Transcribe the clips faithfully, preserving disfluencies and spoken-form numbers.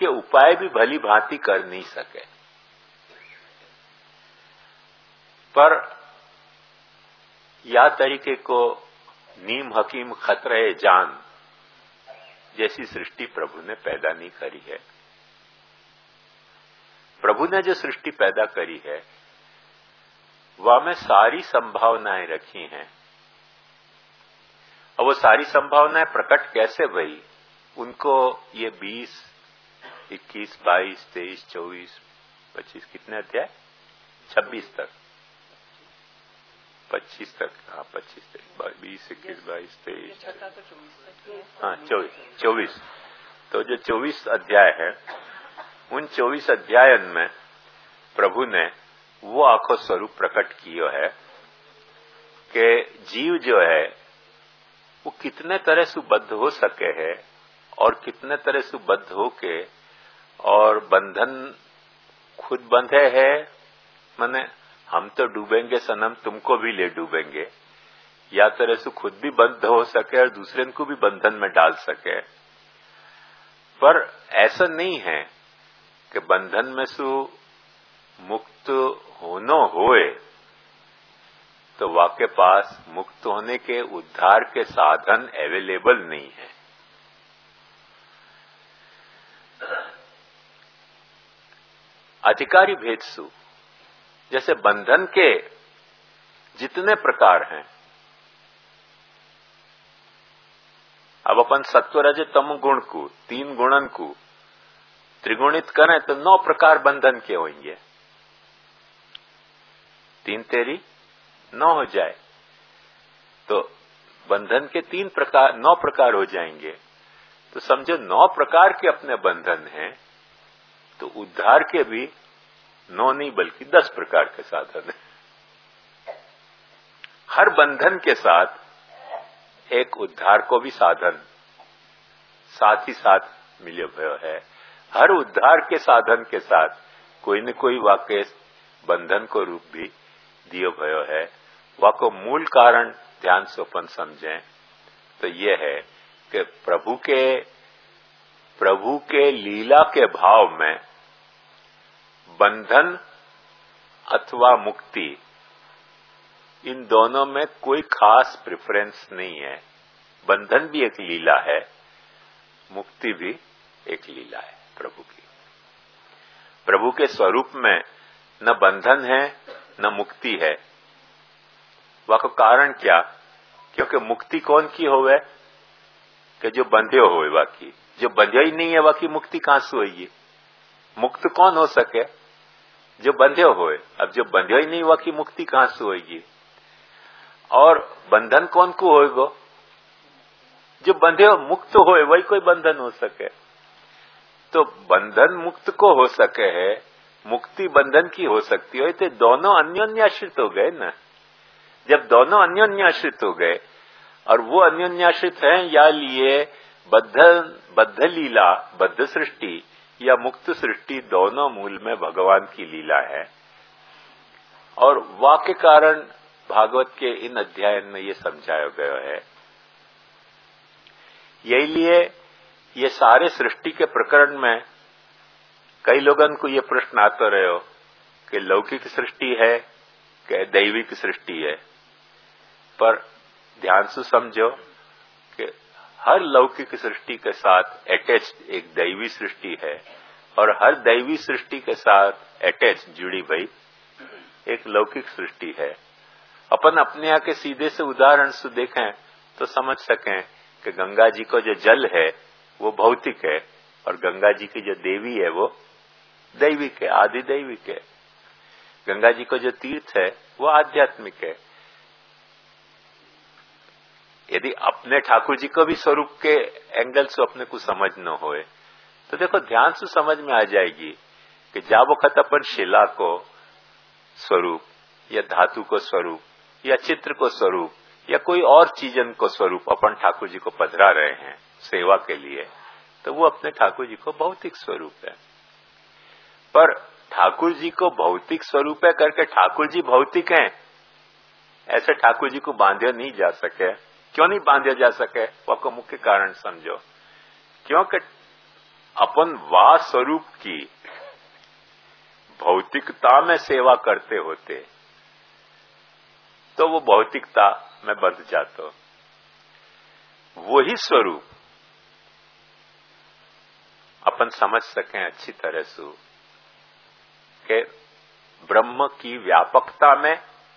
उसके उपाय भी भली भांति कर नहीं सके। पर या तरीके को नीम हकीम खतरे जान जैसी सृष्टि प्रभु ने पैदा नहीं करी है। प्रभु ने जो सृष्टि पैदा करी है वह में सारी संभावनाएं रखी हैं, और वो सारी संभावनाएं प्रकट कैसे भई, उनको ये बीस, इक्कीस, बाईस, तेईस, चौबीस, पच्चीस, कितने अध्याय, छब्बीस तक, पच्चीस तक, हाँ पच्चीस तक, बीस, इक्कीस, बाईस, तेईस, हाँ चौबीस, चौबीस, तो जो चौबीस अध्याय है उन चौबीस अध्यायन में प्रभु ने वो आखो स्वरूप प्रकट किया है कि जीव जो है वो कितने तरह से बद्ध हो सके है और कितने तरह से बद्ध होके और बंधन खुद बंधे है, माने हम तो डूबेंगे सनम तुमको भी ले डूबेंगे, या तरह से खुद भी बंध हो सके और दूसरे को भी बंधन में डाल सके। पर ऐसा नहीं है कि बंधन में से मुक्त होनो होए तो वाके पास मुक्त होने के उद्धार के साधन अवेलेबल नहीं है। अधिकारी भेद सु जैसे बंधन के जितने प्रकार हैं, अब अपन सत्व रज तम गुण को, तीन गुणन को त्रिगुणित करें तो नौ प्रकार बंधन के होंगे। तीन तेरी नौ हो जाए तो बंधन के तीन प्रकार, नौ प्रकार हो जाएंगे। तो समझो नौ प्रकार के अपने बंधन हैं, तो उद्धार के भी नौ नहीं बल्कि दस प्रकार के साधन हैं। हर बंधन के साथ एक उद्धार को भी साधन साथ ही साथ मिले हुए है। हर उद्धार के साधन के साथ कोई न कोई वाक्य बंधन को रूप भी दियो भयो है। वाको मूल कारण ध्यान से अपन समझें तो ये है कि प्रभु के प्रभु के लीला के भाव में बंधन अथवा मुक्ति, इन दोनों में कोई खास प्रेफरेंस नहीं है। बंधन भी एक लीला है, मुक्ति भी एक लीला है प्रभु की। प्रभु के स्वरूप में न बंधन है न मुक्ति है। वह का कारण क्या? क्योंकि मुक्ति कौन की होवे कि जो बंधे होवे, बाकी जो बंधे ही नहीं है बाकी मुक्ति कहां से होगी? मुक्त कौन हो सके? जो बंधे होए। अब जो बंधे ही नहीं बाकी मुक्ति कहां से होगी? और बंधन कौन को होएगो? जो बंधे हो मुक्त होए वही कोई बंधन हो सके। तो बंधन मुक्त को हो सके है, मुक्ति बंधन की हो सकती है, तो दोनों अन्योन्याश्रित हो गए ना। जब दोनों अन्योन्याश्रित हो गए और वो अन्योन्याश्रित हैं, या लिए बद्ध बद्ध लीला, बद्ध सृष्टि या मुक्त सृष्टि, दोनों मूल में भगवान की लीला है। और वाक्य कारण भागवत के इन अध्यायन में ये समझाया गया है। यही लिए ये सारे सृष्टि के प्रकरण में कई लोगों को ये प्रश्न आता रहे हो कि लौकिक सृष्टि है कि दैविक सृष्टि है। पर ध्यान से समझो कि हर लौकिक सृष्टि के साथ अटैच्ड एक दैवी सृष्टि है, और हर दैवी सृष्टि के साथ अटैच जुड़ी हुई एक लौकिक सृष्टि है। अपन अपने यहाँ के सीधे से उदाहरण से देखें तो समझ सकें कि गंगा जी को जो जल है वो भौतिक है, और गंगा जी की जो देवी है वो दैविक है, आदि दैविक है। गंगा जी को जो तीर्थ है वो आध्यात्मिक है। यदि अपने ठाकुर जी को भी स्वरूप के एंगल से अपने को समझ न होए तो देखो ध्यान से समझ में आ जाएगी कि जब वक्त अपन शिला को स्वरूप या धातु को स्वरूप या चित्र को स्वरूप या कोई और चीजन को स्वरूप अपन ठाकुर जी को पधरा रहे हैं सेवा के लिए, तो वो अपने ठाकुर जी को भौतिक स्वरूप है। पर ठाकुर जी को भौतिक स्वरूप है करके ठाकुर जी भौतिक हैं ऐसे ठाकुर जी को बांधे नहीं जा सके। क्यों नहीं बांधे जा सके? वह को मुख्य कारण समझो। क्योंकि अपन वा स्वरूप की भौतिकता में सेवा करते होते तो वो भौतिकता में बंध जाता। वही स्वरूप अपन समझ सकें अच्छी तरह से कि ब्रह्म की व्यापकता में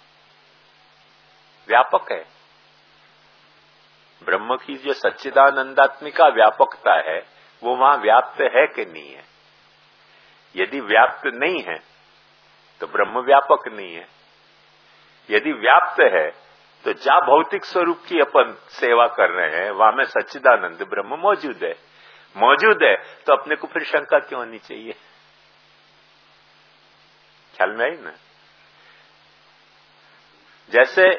व्यापक है। ब्रह्म की जो सच्चिदानंदात्मिका व्यापकता है वो वहां व्याप्त है कि नहीं है। यदि व्याप्त नहीं है तो ब्रह्म व्यापक नहीं है। यदि व्याप्त है तो जहां भौतिक स्वरूप की अपन सेवा कर रहे हैं वहां में सच्चिदानंद ब्रह्म मौजूद है। मौजूद है तो अपने को फिर शंका क्यों होनी चाहिए? ख्याल में आई ना? जैसे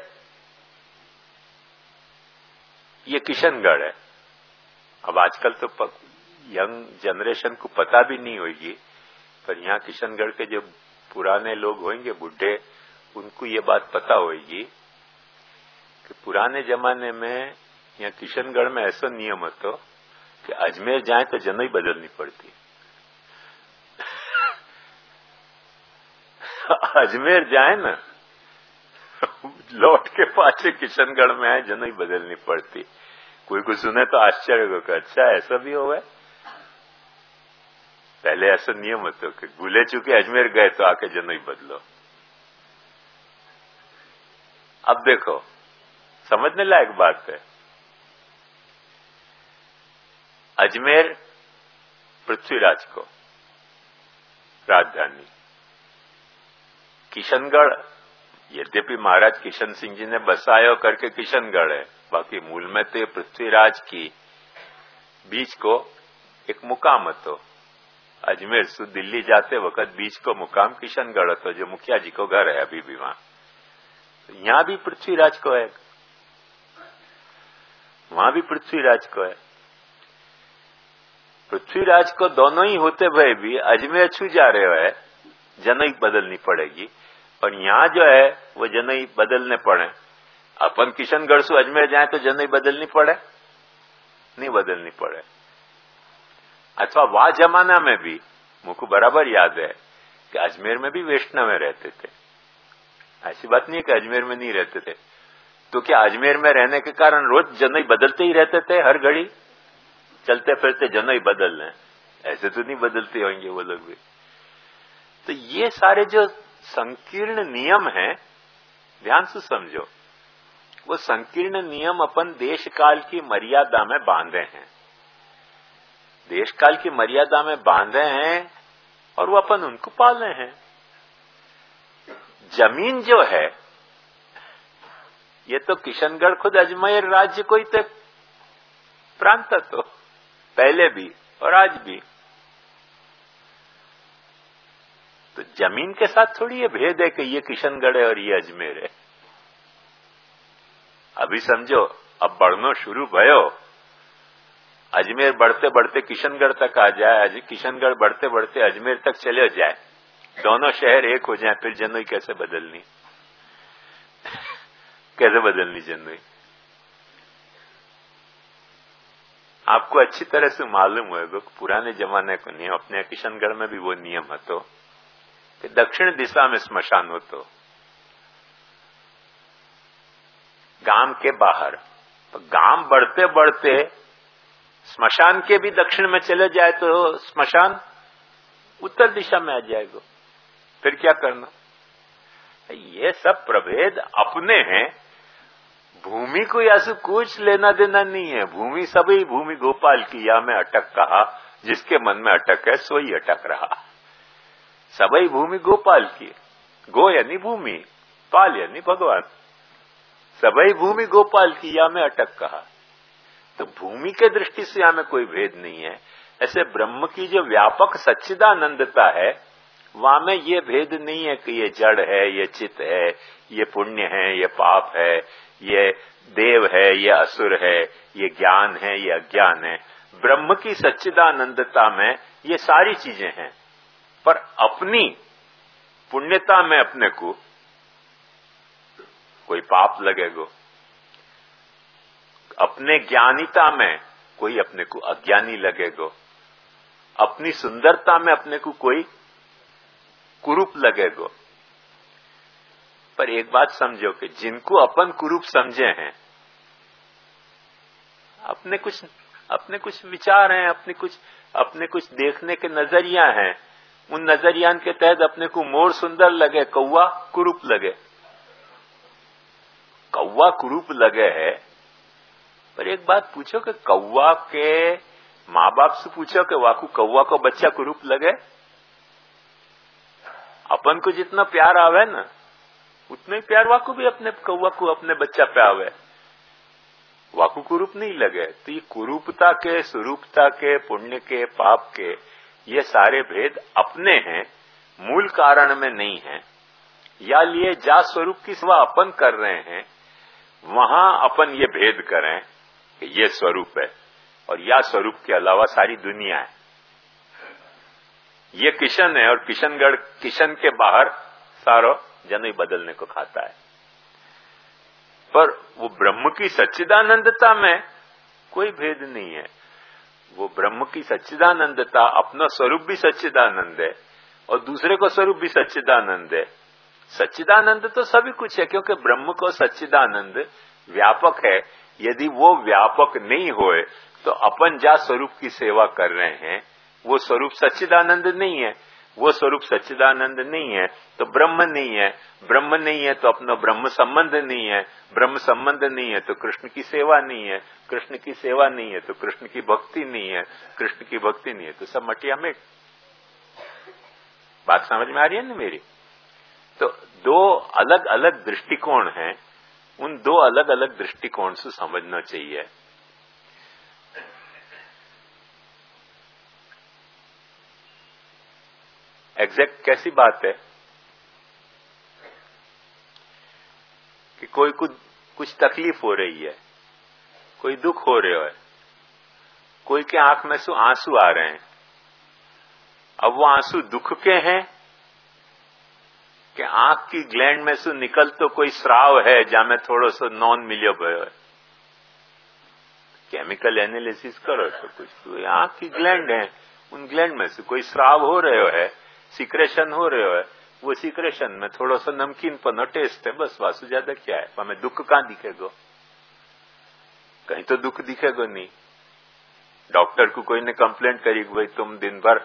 ये किशनगढ़ है। अब आजकल तो यंग जनरेशन को पता भी नहीं होगी, पर यहाँ किशनगढ़ के जो पुराने लोग होंगे, बुढ़े, उनको ये बात पता होगी कि पुराने जमाने में यहाँ किशनगढ़ में ऐसा नियम होता कि अजमेर जाए तो जनई बदलनी पड़ती। अजमेर जाए ना, लौट के पाछे किशनगढ़ में आए जनई बदलनी पड़ती। कोई को सुने तो आश्चर्य होगा, अच्छा ऐसा भी हो गया। पहले ऐसा नियम होता कि भूले चुके अजमेर गए तो आके जनई बदलो। अब देखो, समझने लायक बात है। अजमेर पृथ्वीराज को राजधानी, किशनगढ़ यद्यपि महाराज किशन सिंह जी ने बसाया करके किशनगढ़ है, बाकी मूल में तो पृथ्वीराज की बीच को एक मुकाम तो अजमेर से दिल्ली जाते वक्त बीच को मुकाम किशनगढ़ तो जो मुखिया जी को घर है अभी भी वहां। तो यहां भी पृथ्वीराज को है, वहां भी पृथ्वीराज को है। पृथ्वीराज को दोनों ही होते हुए भी अजमेर छू जा रहे है, जनई बदलनी पड़ेगी। और यहां जो है वो जनई बदलने पड़े। अपन किशनगढ़ से अजमेर जाए तो जनई बदलनी पड़े? नहीं बदलनी पड़े। अथवा वह जमाना में भी मुझको बराबर याद है कि अजमेर में भी वैष्णव रहते थे। ऐसी बात नहीं है कि अजमेर में नहीं रहते थे। तो क्या अजमेर में रहने के कारण रोज जनई बदलते ही रहते थे? हर घड़ी चलते फिरते जनई बदल रहे, ऐसे तो नहीं बदलते होंगे वो लोग भी। तो ये सारे जो संकीर्ण नियम हैं, ध्यान से समझो, वो संकीर्ण नियम अपन देश काल की मर्यादा में बांधे हैं। देश काल की मर्यादा में बांधे हैं और वो अपन उनको पाले हैं। जमीन जो है, ये तो किशनगढ़ खुद अजमेर राज्य को ही तो प्रांत तो पहले भी और आज भी। तो जमीन के साथ थोड़ी ये भेद है कि ये किशनगढ़ है और ये अजमेर है। अभी समझो, अब बढ़नो शुरू भयो, अजमेर बढ़ते बढ़ते किशनगढ़ तक आ जाए, आज किशनगढ़ बढ़ते बढ़ते अजमेर तक चले जाए, दोनों शहर एक हो जाए, फिर जनई कैसे बदलनी? कैसे बदलनी जनई? आपको अच्छी तरह से मालूम होगा, पुराने जमाने को नहीं, अपने किशनगढ़ में भी वो नियम है तो कि दक्षिण दिशा में स्मशान हो तो गांव के बाहर, तो गांव बढ़ते बढ़ते स्मशान के भी दक्षिण में चले जाए तो स्मशान उत्तर दिशा में आ जाएगा। फिर क्या करना? ये सब प्रभेद अपने हैं। भूमि को ऐसे कुछ लेना देना नहीं है। भूमि सभी भूमि गोपाल की, या में अटक कहा, जिसके मन में अटक है सोई अटक रहा। सभी भूमि गोपाल की, गो यानी भूमि, पाल यानी भगवान। सभी भूमि गोपाल की, या में अटक कहा। तो भूमि के दृष्टि से यहाँ में कोई भेद नहीं है। ऐसे ब्रह्म की जो व्यापक सच्चिदानंदता है, वहां में ये भेद नहीं है कि ये जड़ है, ये चित है, ये पुण्य है, ये पाप है, ये देव है, ये असुर है, ये ज्ञान है, ये अज्ञान है। ब्रह्म की सच्चिदानंदता में ये सारी चीजें हैं। पर अपनी पुण्यता में अपने को कोई पाप लगेगा, अपने ज्ञानिता में कोई अपने को अज्ञानी लगेगा, अपनी सुंदरता में अपने को कोई कुरूप लगेगा। पर एक बात समझो कि जिनको अपन कुरूप समझे हैं, अपने कुछ अपने कुछ विचार हैं, अपने कुछ अपने कुछ देखने के नजरिया हैं, उन नजरियान के तहत अपने को मोर सुंदर लगे, कौवा कुरूप लगे। कौवा कुरूप लगे है, पर एक बात पूछो कि कौवा के माँ बाप से पूछो कि वाकू कौवा को बच्चा कुरूप लगे? अपन को जितना प्यार आवे ना, उतना ही प्यार वाकू भी अपने कौवा को अपने बच्चा पे आवे, वाकू कुरूप नहीं लगे। तो ये कुरूपता के, स्वरूपता के, पुण्य के, पाप के, ये सारे भेद अपने हैं, मूल कारण में नहीं है। या लिए जा स्वरूप की सेवा अपन कर रहे हैं, वहां अपन ये भेद करें कि ये स्वरूप है और या स्वरूप के अलावा सारी दुनिया है। ये किशन है और किशनगढ़, किशन के बाहर सारो जन बदलने को खाता है। पर वो ब्रह्म की सच्चिदानंदता में कोई भेद नहीं है। वो ब्रह्म की सच्चिदानंदता, अपना स्वरूप भी सच्चिदानंद है और दूसरे को स्वरूप भी सच्चिदानंद है। सच्चिदानंद तो सभी कुछ है, क्योंकि ब्रह्म को सच्चिदानंद व्यापक है। यदि वो व्यापक नहीं होए तो अपन जा स्वरूप की सेवा कर रहे हैं, वो स्वरूप सच्चिदानंद नहीं है। वो स्वरूप सच्चिदानंद नहीं है तो ब्रह्म नहीं है। ब्रह्म नहीं है तो अपना ब्रह्म संबंध नहीं है। ब्रह्म संबंध नहीं है तो कृष्ण की सेवा नहीं है। कृष्ण की सेवा नहीं है तो कृष्ण की भक्ति नहीं है। कृष्ण की भक्ति नहीं है तो सब मटिया में। बात समझ में आ रही है ना मेरी? तो दो अलग अलग दृष्टिकोण हैं, उन दो अलग अलग दृष्टिकोण से समझना चाहिए। एग्जैक्ट कैसी बात है कि कोई कुछ कुछ तकलीफ हो रही है, कोई दुख हो रहा है, कोई के आंख में से आंसू आ रहे हैं। अब वो आंसू दुख के हैं कि आंख की ग्लैंड में से निकल तो कोई स्राव है जहां में थोड़ा सा नॉन मिलियो भयो है। केमिकल एनालिसिस करो तो कुछ तो आंख की ग्लैंड है, उन ग्लैंड में से कोई स्राव हो रहे है, सिक्रेशन हो रहे है। वो सिक्रेशन में थोड़ा सा नमकीन पना टेस्ट है, बस वासु ज्यादा क्या है। हमें दुख कहां दिखेगा? कहीं तो दुख दिखेगा नहीं। डॉक्टर को कोई ने कंप्लेंट करी भाई तुम दिन भर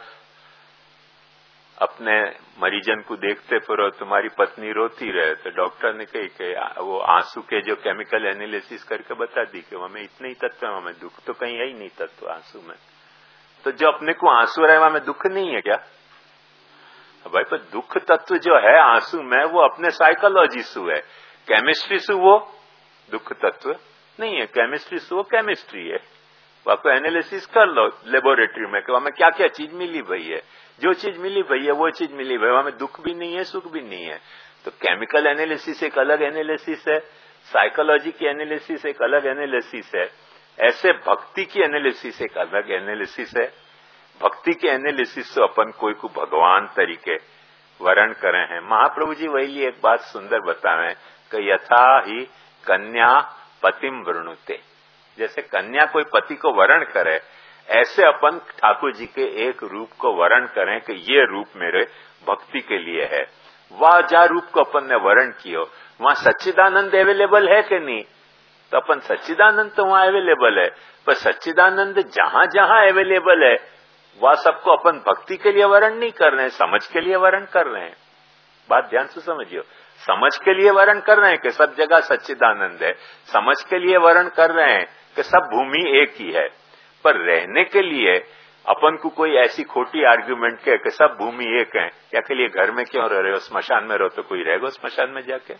अपने मरीजन को देखते फिरो, तुम्हारी पत्नी रोती रहे, तो डॉक्टर ने कही कि वो आंसू के जो केमिकल एनालिसिस करके बता दी कि हमें इतने ही तत्व है, हमें दुख तो कहीं है ही नहीं तत्व आंसू में। तो जो अपने को आंसू रहे हमें दुख नहीं है क्या? भाई पर दुख तत्व जो है आंसू में वो अपने साइकोलॉजी से है, केमिस्ट्री से वो दुख तत्व नहीं है। केमिस्ट्री से वो केमिस्ट्री है। आपको एनालिसिस कर लो लेबोरेटरी में कि हमें क्या क्या चीज मिली भई है। जो चीज मिली भई है वो चीज मिली भई, हमें दुख भी नहीं है, सुख भी नहीं है। तो केमिकल एनालिसिस एक अलग एनालिसिस है, साइकोलॉजी की एनालिसिस एक अलग एनालिसिस है। ऐसे भक्ति की एनालिसिस एक अलग एनालिसिस है। भक्ति के एनालिसिस से अपन कोई को भगवान तरीके वर्ण करे हैं। महाप्रभु जी वही लिए एक बात सुंदर बतावे कि यथा ही कन्या पतिम वृणुते, जैसे कन्या कोई पति को वर्ण करे, ऐसे अपन ठाकुर जी के एक रूप को वर्ण करें कि ये रूप मेरे भक्ति के लिए है। वह जा रूप को अपन ने वर्ण कियो, वहां सच्चिदानंद अवेलेबल है कि नहीं? तो अपन सच्चिदानंद तो वहां अवेलेबल है, पर सच्चिदानंद जहां जहां अवेलेबल है वह सबको अपन भक्ति के लिए वर्ण नहीं कर रहे हैं, समझ के लिए वर्ण कर रहे हैं। बात ध्यान से समझियो, समझ के लिए वर्ण कर रहे हैं कि सब जगह सच्चिदानंद है, समझ के लिए वर्ण कर रहे हैं कि सब भूमि एक ही है। पर रहने के लिए अपन को कोई ऐसी खोटी आर्ग्यूमेंट के कि सब भूमि एक है, क्या के लिए घर में क्यों रह रहे हो? स्मशान में रहो तो कोई रहेगा स्मशान में जाके?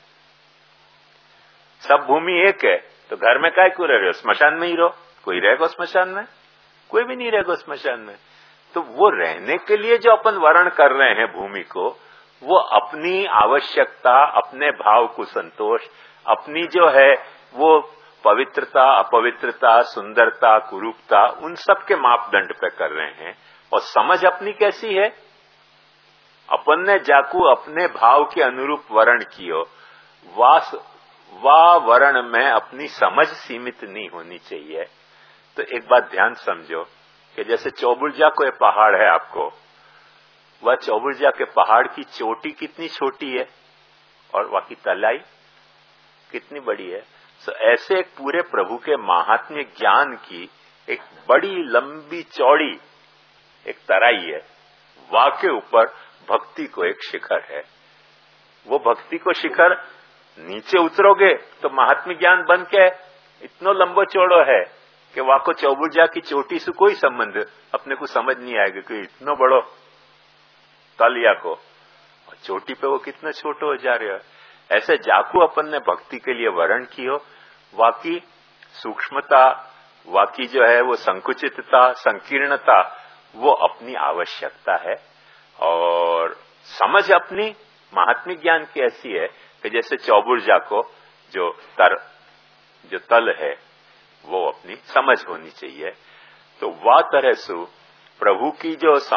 सब भूमि एक है तो घर में काय क्यों रह रहे हो? स्मशान में ही रहो, कोई रहेगा स्मशान में? कोई भी नहीं रहेगा स्मशान में। तो वो रहने के लिए जो अपन वर्ण कर रहे हैं भूमि को, वो अपनी आवश्यकता, अपने भाव को संतोष, अपनी जो है वो पवित्रता, अपवित्रता, सुंदरता, कुरूपता, उन सब के मापदंड पे कर रहे हैं। और समझ अपनी कैसी है? अपन ने जाकू अपने भाव के अनुरूप वर्ण कियो, वास वा वर्ण में अपनी समझ सीमित नहीं होनी चाहिए। तो एक बात ध्यान समझो कि जैसे चौबुर्जा कोई पहाड़ है आपको, वह चौबुर्जा के पहाड़ की चोटी कितनी छोटी है और वह की तलाई कितनी बड़ी है। सो ऐसे एक पूरे प्रभु के महात्म्य ज्ञान की एक बड़ी लंबी चौड़ी एक तराई है, वहां के ऊपर भक्ति को एक शिखर है। वो भक्ति को शिखर नीचे उतरोगे तो महात्म्य ज्ञान बन के इतना लंबो चौड़ो है कि वहां को चौबुर्जा की चोटी से कोई संबंध अपने को समझ नहीं आएगा कि इतना बड़ो तलिया को चोटी पे वो कितना छोटो हो जा रहा है। ऐसे जाकू अपन ने भक्ति के लिए वर्ण की हो, वाकी सूक्ष्मता, वाकी जो है वो संकुचितता, संकीर्णता, वो अपनी आवश्यकता है। और समझ अपनी महात्म्य ज्ञान की ऐसी है कि जैसे चौबुर्जा को जो तर जो तल है वो अपनी समझ होनी चाहिए। तो वह तरह से प्रभु की जो